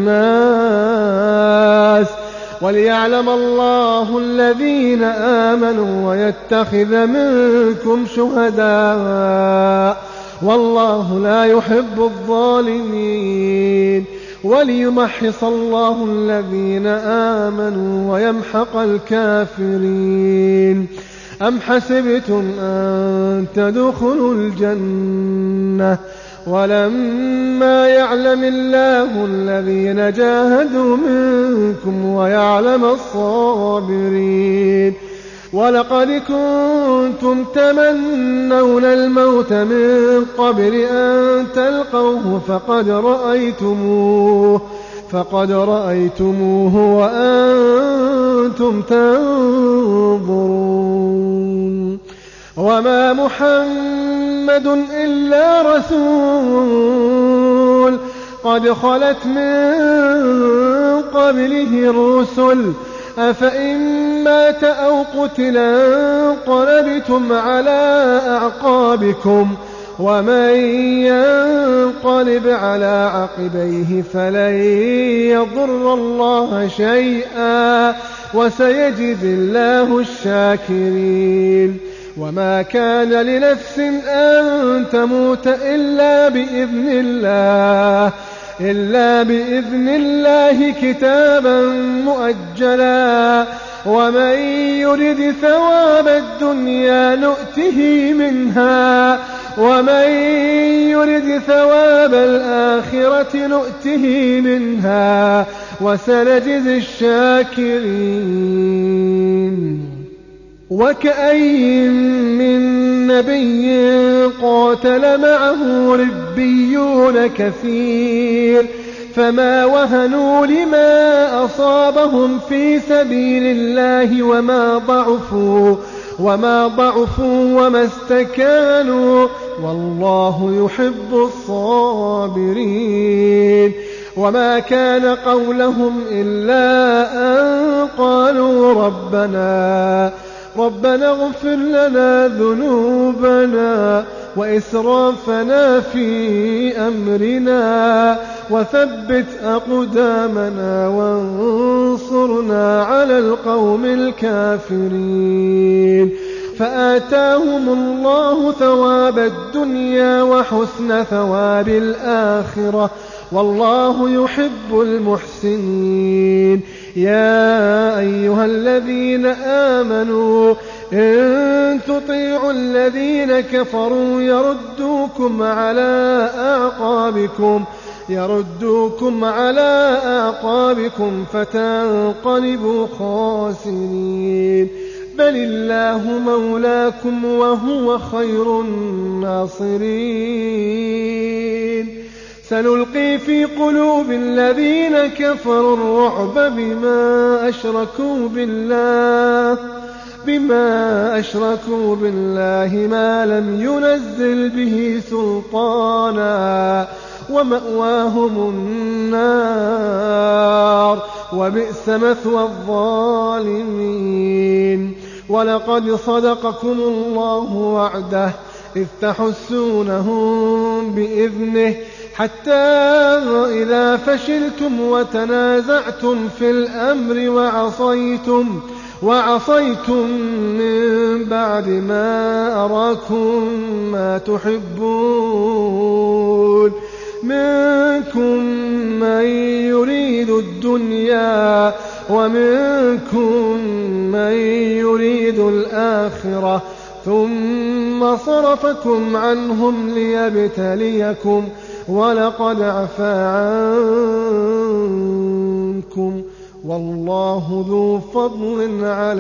Speaker 1: الناس وليعلم الله الذين آمنوا ويتخذ منكم شهداء والله لا يحب الظالمين وليمحص الله الذين آمنوا ويمحق الكافرين. أم حسبتم أن تدخلوا الجنة ولما يعلم الله الذين جاهدوا منكم ويعلم الصابرين. ولقد كنتم تمنون الموت من قبل أن تلقوه فقد رأيتموه فقد رأيتموه وأنتم تنظرون. وما محمد إلا رسول قد خلت من قبله الرسل أفإن مات أو قتل انقلبتم على أعقابكم ومن ينقلب على عقبيه فلن يضر الله شيئا وسيجزي الله الشاكرين. وما كان لنفس أن تموت إلا بإذن الله إلا بإذن الله كتابا مؤجلا ومن يرد ثواب الدنيا نؤته منها ومن يرد ثواب الآخرة نؤته منها وسنجزي الشاكرين. وكأين من نبي قاتل معه ربيون كثير فما وهنوا لما أصابهم في سبيل الله وما ضعفوا وما ضعفوا وما استكانوا والله يحب الصابرين. وما كان قولهم إلا أن قالوا ربنا ربنا اغفر لنا ذنوبنا وإسرافنا في أمرنا وثبت أقدامنا وانصرنا على القوم الكافرين. فآتاهم الله ثواب الدنيا وحسن ثواب الآخرة والله يحب المحسنين. يا أيها الذين آمنوا إن تطيعوا الذين كفروا يردوكم على أعقابكم يردوكم على أعقابكم فتنقلبوا خاسرين. بل الله مولاكم وهو خير الناصرين. سنلقي في قلوب الذين كفروا الرعب بما أشركوا بالله بما أشركوا بالله ما لم ينزل به سلطانا ومأواهم النار وبئس مثوى الظالمين. ولقد صدقكم الله وعده إذ تحسونهم بإذنه حتى إذا فشلتم وتنازعتم في الأمر وعصيتم وعصيتم من بعد ما أراكم ما تحبون منكم من يريد الدنيا ومنكم من يريد الآخرة ثم صرفكم عنهم ليبتليكم ولقد عفا عنكم والله ذو فضل على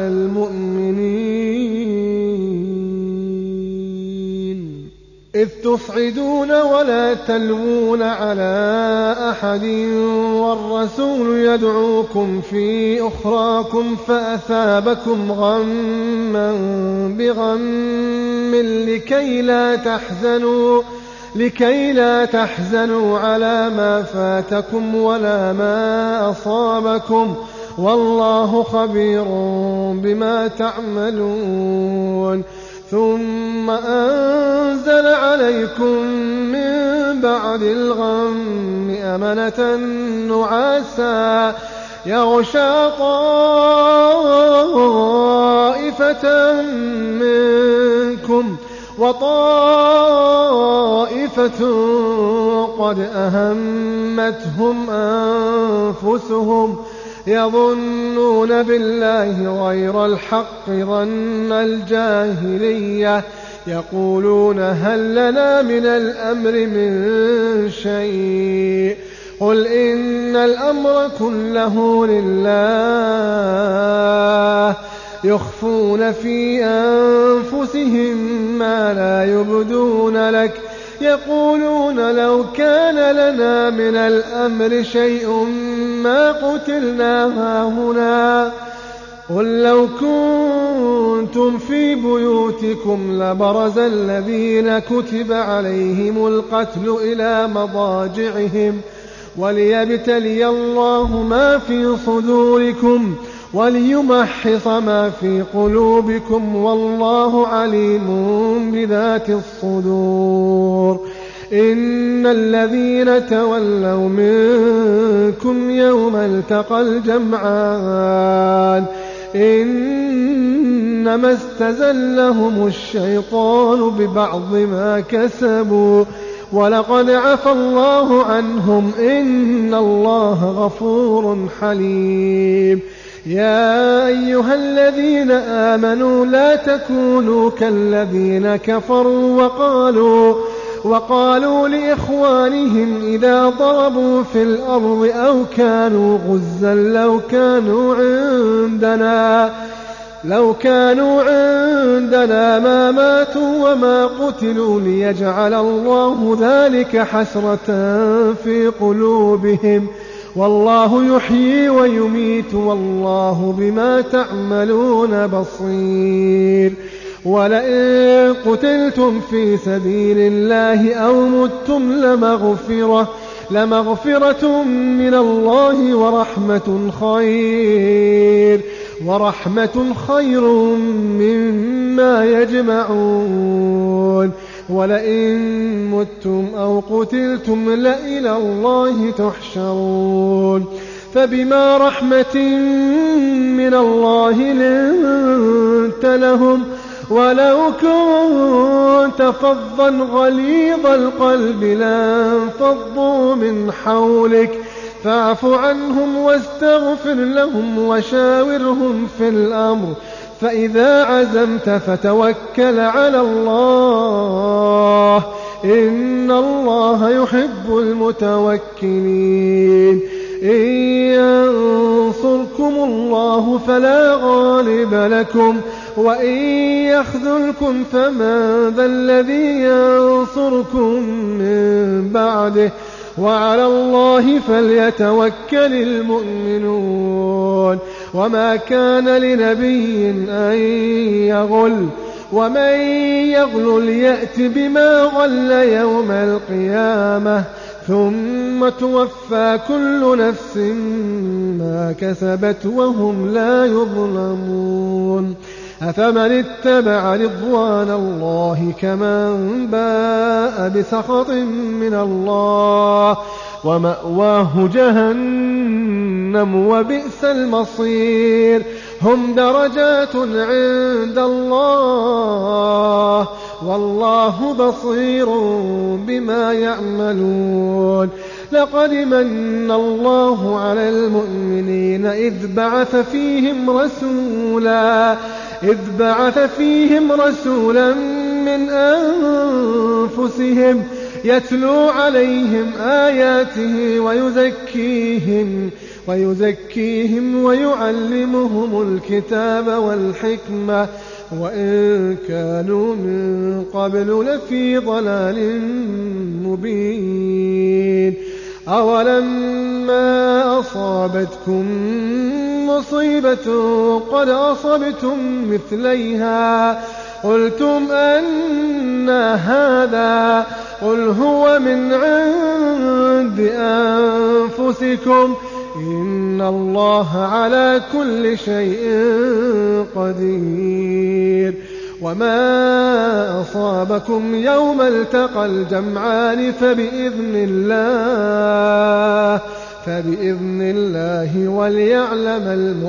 Speaker 1: المؤمنين إذ تصعدون ولا تلوون على أحد والرسول يدعوكم في أخراكم فأثابكم غما بغم لكي لا تحزنوا لكي لا تحزنوا على ما فاتكم ولا ما أصابكم والله خبير بما تعملون ثم أنزل عليكم من بعد الغم أمنة نعاسا يغشى طائفة منكم وطائفة قد أهمتهم أنفسهم يظنون بالله غير الحق ظن الجاهلية يقولون هل لنا من الأمر من شيء قل إن الأمر كله لله يخفون في أنفسهم ما لا يبدون لك يقولون لو كان لنا من الأمر شيء ما قتلنا هاهنا قل لو كنتم في بيوتكم لبرز الذين كتب عليهم القتل إلى مضاجعهم وليبتلي الله ما في صدوركم وليمحص ما في قلوبكم والله عليم بذات الصدور إن الذين تولوا منكم يوم التقى الجمعان إنما استزلهم الشيطان ببعض ما كسبوا ولقد عفى الله عنهم إن الله غفور حليم يا أيها الذين آمنوا لا تكونوا كالذين كفروا وقالوا وقالوا لإخوانهم إذا ضربوا في الأرض أو كانوا غزا لو كانوا عندنا لو كانوا عندنا ما ماتوا وما قتلوا ليجعل الله ذلك حسرة في قلوبهم والله يحيي ويميت والله بما تعملون بصير ولئن قتلتم في سبيل الله أو متم لمغفرة لمغفرة من الله ورحمة خير ورحمة خير مما يجمعون ولئن متم أو قتلتم لإلى الله تحشرون فبما رحمة من الله لنت لهم ولو كنت فظا غليظ القلب لانفضوا من حولك فاعف عنهم واستغفر لهم وشاورهم في الأمر فإذا عزمت فتوكل على الله إن الله يحب المتوكلين إن ينصركم الله فلا غالب لكم وإن يخذلكم فمن ذا الذي ينصركم من بعده وعلى الله فليتوكل المؤمنون وما كان لنبي أن يغل ومن يغل يأت بما غل يوم القيامة ثم توفى كل نفس ما كسبت وهم لا يظلمون أفمن اتبع رضوان الله كمن باء بسخط من الله ومأواه جهنم وبئس المصير هم درجات عند الله والله بصير بما يعملون. لقد من الله على المؤمنين إذ بعث فيهم رسولا إذ بعث فيهم رسولا من أنفسهم يتلو عليهم آياته ويزكيهم ويزكيهم ويعلمهم الكتاب والحكمة وإن كانوا من قبل لفي ضلال مبين. أولما أصابتكم مصيبة قد أصبتم مثليها قلتم أنى هذا قل هو من عند أنفسكم إن الله على كل شيء قدير. وما أصابكم يوم التقى الجمعان فبإذن الله فبإذن الله وليعلم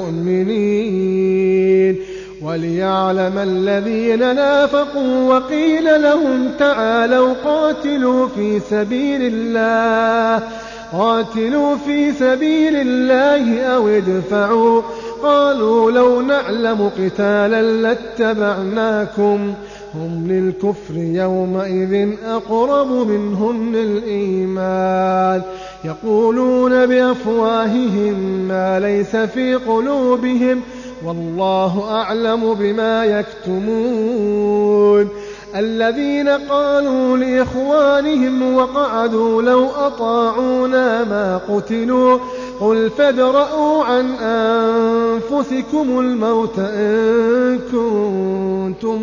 Speaker 1: المؤمنين وليعلم الذين نافقوا. وقيل لهم تعالوا قاتلوا في سبيل الله قاتلوا في سبيل الله أو ادفعوا قالوا لو نعلم قتالا لاتبعناكم هم للكفر يومئذ أقرب منهم للإيمان يقولون بأفواههم ما ليس في قلوبهم والله أعلم بما يكتمون. الذين قالوا لإخوانهم وقعدوا لو أطاعونا ما قتلوا قل فادرءوا عن أنفسكم الموت إن كنتم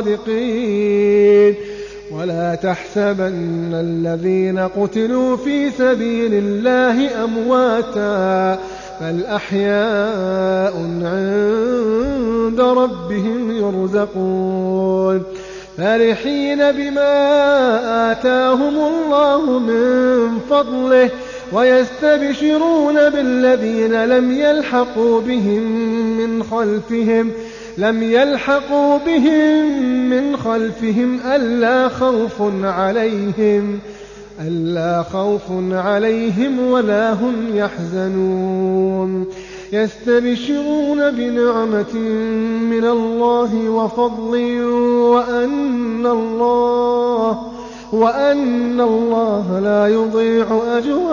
Speaker 1: صادقين. ولا تحسبن الذين قتلوا في سبيل الله أمواتا بل أحياء عند ربهم يرزقون فرحين بما آتاهم الله من فضله ويستبشرون بالذين لم يلحقوا بهم من خلفهم لم يلحقوا بهم من خلفهم ألا خوف عليهم ألا خوف عليهم ولا هم يحزنون. يستبشرون بنعمة من الله وفضل وأن الله وأن الله لا يضيع أجر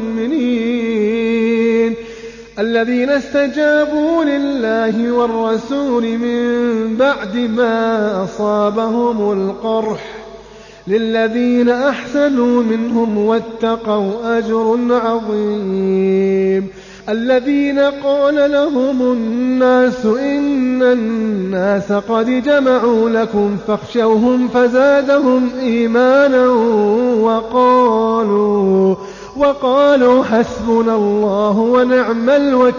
Speaker 1: المؤمنين. الذين استجابوا لله والرسول من بعد ما أصابهم القرح للذين أحسنوا منهم واتقوا أجر عظيم. الذين قال لهم الناس إن الناس قد جمعوا لكم فاخشوهم فزادهم إيمانا وقالوا وقالوا حسبنا الله ونعم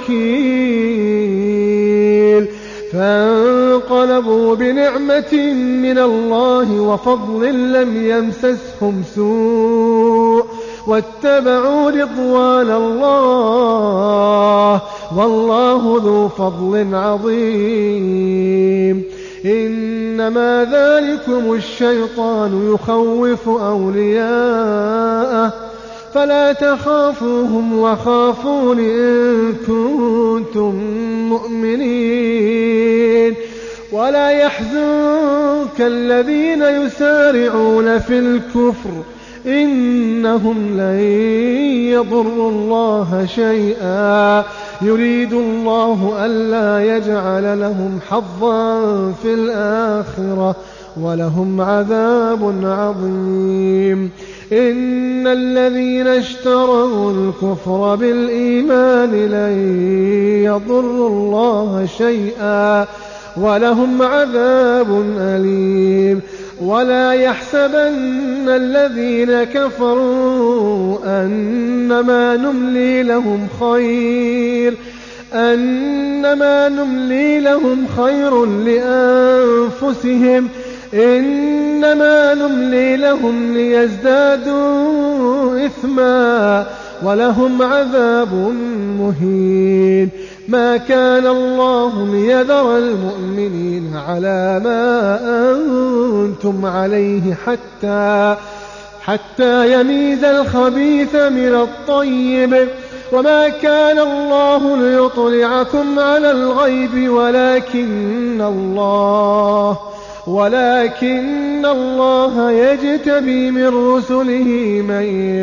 Speaker 1: الوكيل. فانقلبوا بنعمة من الله وفضل لم يمسسهم سوء واتبعوا رضوان الله والله ذو فضل عظيم. إنما ذلكم الشيطان يخوف أولياءه فلا تخافوهم وخافون إن كنتم مؤمنين. ولا يحزنك الذين يسارعون في الكفر إنهم لن يضروا الله شيئا يريد الله ألا يجعل لهم حظا في الآخرة ولهم عذاب عظيم. إن الذين اشتروا الكفر بالإيمان لن يضروا الله شيئا ولهم عذاب أليم. ولا يحسبن الذين كفروا أنما نملي لهم خير أنما نملي لهم خير لأنفسهم إنما نملي لهم ليزدادوا إثما ولهم عذاب مهين. ما كان الله ليذر المؤمنين على ما أنتم عليه حتى حتى يميز الخبيث من الطيب، وما كان الله ليطلعكم على الغيب ولكن الله ولكن الله يجتبي من رسله من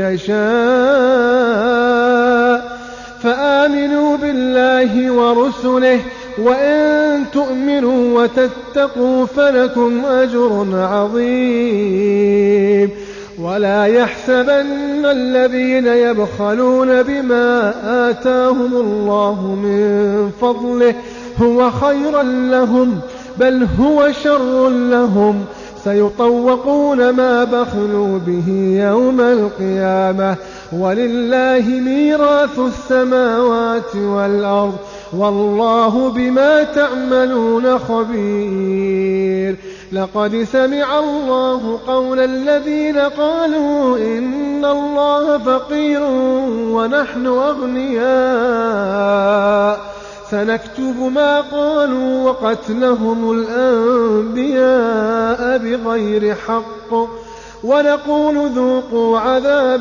Speaker 1: يشاء، فآمنوا بالله ورسله، وإن تؤمنوا وتتقوا فلكم أجر عظيم. ولا يحسبن الذين يبخلون بما آتاهم الله من فضله هو خيرا لهم، بل هو شر لهم، سيطوقون ما بخلوا به يوم القيامة، ولله ميراث السماوات والأرض، والله بما تعملون خبير. لقد سمع الله قول الذين قالوا إن الله فقير ونحن أغنياء، سنكتب ما قالوا وقتلهم الأنبياء بغير حق، ونقول ذوقوا عذاب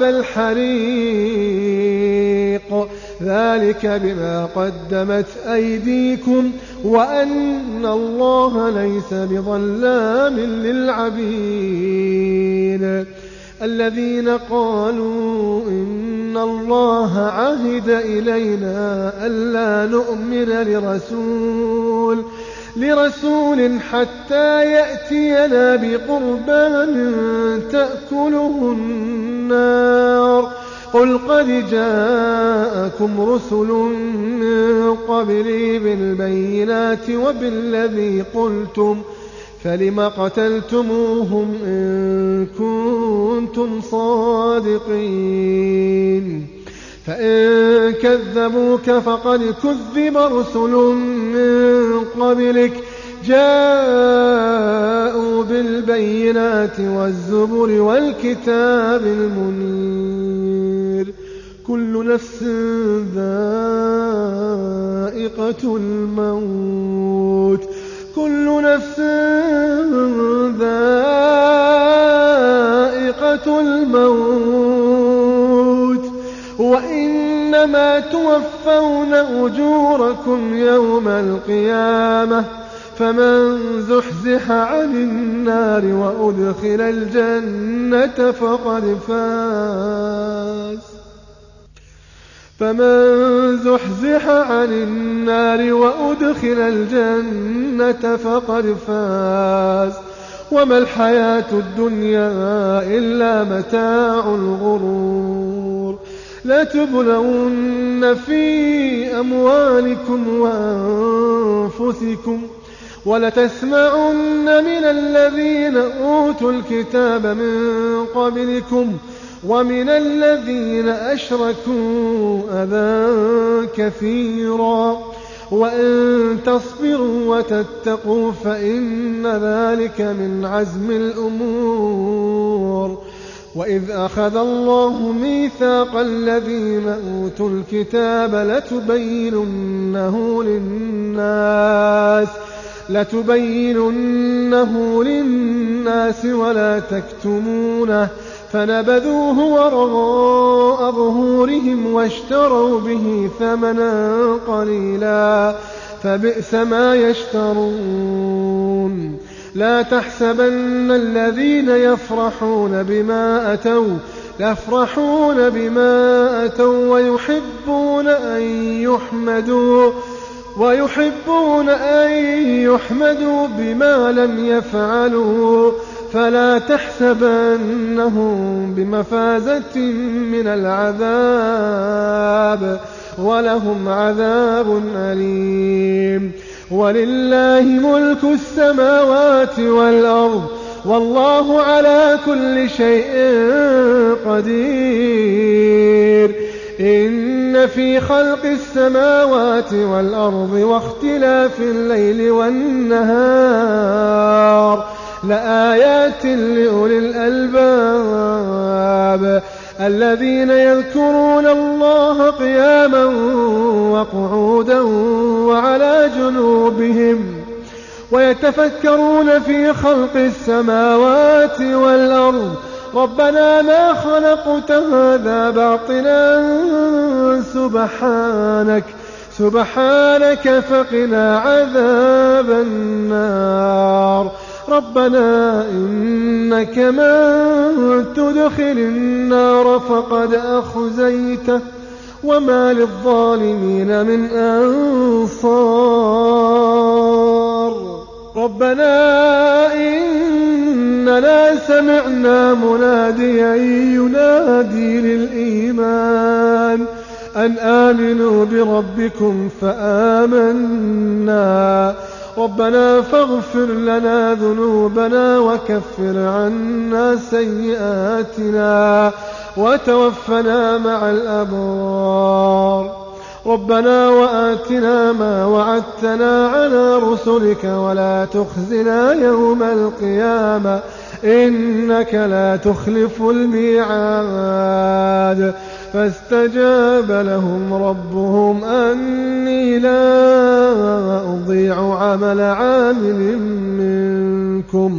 Speaker 1: الحريق، ذلك بما قدمت أيديكم وأن الله ليس بظلام للعبيد. الذين قالوا إن الله عهد إلينا ألا نؤمن لرسول لرسول حتى يأتينا بقربان تأكله النار، قل قد جاءكم رسل من قبلي بالبينات وبالذي قلتم، فلم قتلتموهم إن كنتم صادقين. فإن كذبوك فقد كذب رسل من قبلك جاءوا بالبينات والزبر والكتاب المنير. كل نفس ذائقة الموت كل نفس ذائقة الموت وإنما توفون أجوركم يوم القيامة، فمن زحزح عن النار وأدخل الجنة فقد فاز فمن زحزح عن النار وأدخل الجنة فقد فاز وما الحياة الدنيا إلا متاع الغرور. لتبلون في أموالكم وأنفسكم ولتسمعن من الذين أوتوا الكتاب من قبلكم ومن الذين أشركوا أذى كثيرا، وإن تصبروا وتتقوا فإن ذلك من عزم الأمور. وإذ أخذ الله ميثاق الذين أوتوا الكتاب لتبيننه للناس لتبيننه للناس ولا تكتمونه، فنبذوه وراء ظهورهم واشتروا به ثمنا قليلا فبئس ما يشترون. لا تحسبن الذين يفرحون بما أتوا يفرحون بما أتوا ويحبون أن يحمدوا ويحبون أن يحمدوا بما لم يفعلوا، فلا تحسبنهم بمفازة من العذاب ولهم عذاب أليم. ولله ملك السماوات والأرض والله على كل شيء قدير. إن في خلق السماوات والأرض واختلاف الليل والنهار لآيات لأولي الألباب. الذين يذكرون الله قياما وقعودا وعلى جنوبهم ويتفكرون في خلق السماوات والأرض ربنا ما خلقت هذا باطلا سبحانك سبحانك فقنا عذاب النار ربنا إنك من تدخل النار فقد أخزيته وما للظالمين من أنصار ربنا إننا سمعنا مناديا ينادي للإيمان أن آمنوا بربكم فآمنا ربنا فاغفر لنا ذنوبنا وكفر عنا سيئاتنا وتوفنا مع الأبرار ربنا وآتنا ما وعدتنا على رسلك ولا تخزنا يوم القيامة إنك لا تخلف الميعاد فاستجاب لهم ربهم أني لا أضيع عمل عامل منكم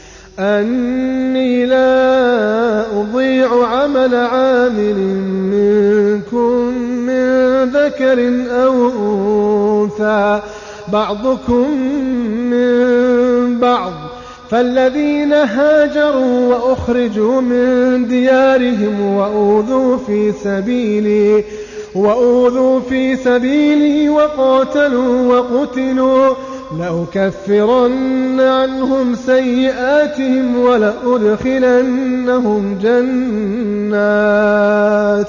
Speaker 1: أني لا أضيع عمل عامل منكم من ذكر أو أنثى بعضكم من بعض فالذين هاجروا وأخرجوا من ديارهم وأوذوا في سبيلي وأوذوا في سبيلي وقاتلوا وقتلوا لأكفرن عنهم سيئاتهم ولأدخلنهم جنات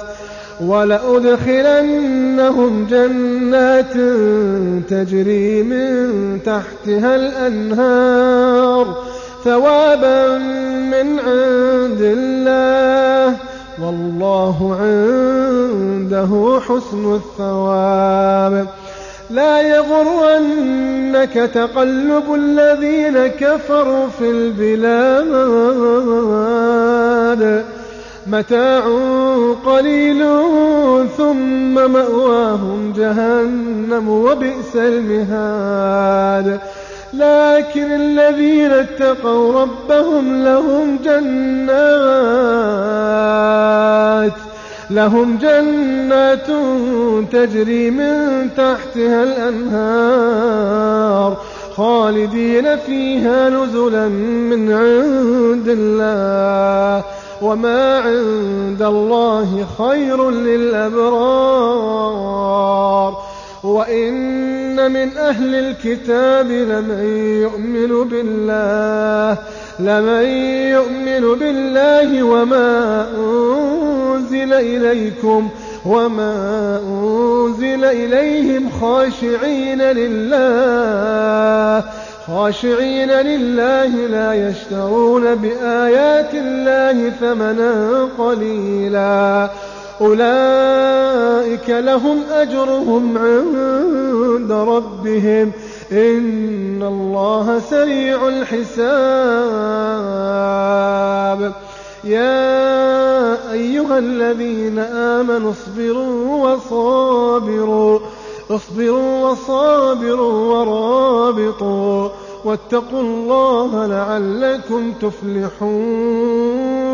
Speaker 1: ولأدخلنهم جنات تجري من تحتها الأنهار ثوابا من عند الله والله عنده حسن الثواب لا يغرنك تقلب الذين كفروا في البلاد متاع قليل ثم مأواهم جهنم وبئس المهاد لكن الذين اتقوا ربهم لهم جنات لهم جنات تجري من تحتها الأنهار خالدين فيها نزلا من عند الله وما عند الله خير للأبرار وإن من أهل الكتاب لمن يؤمن بالله لمن يؤمن بالله وما أنزل إليكم وما أنزل إليهم خاشعين لله خاشعين لله لا يشترون بآيات الله ثمنا قليلا أولئك لهم أجرهم عند ربهم إن الله سريع الحساب يا أيها الذين آمنوا اصبروا وصابروا اصبروا وصابروا ورابطوا واتقوا الله لعلكم تفلحون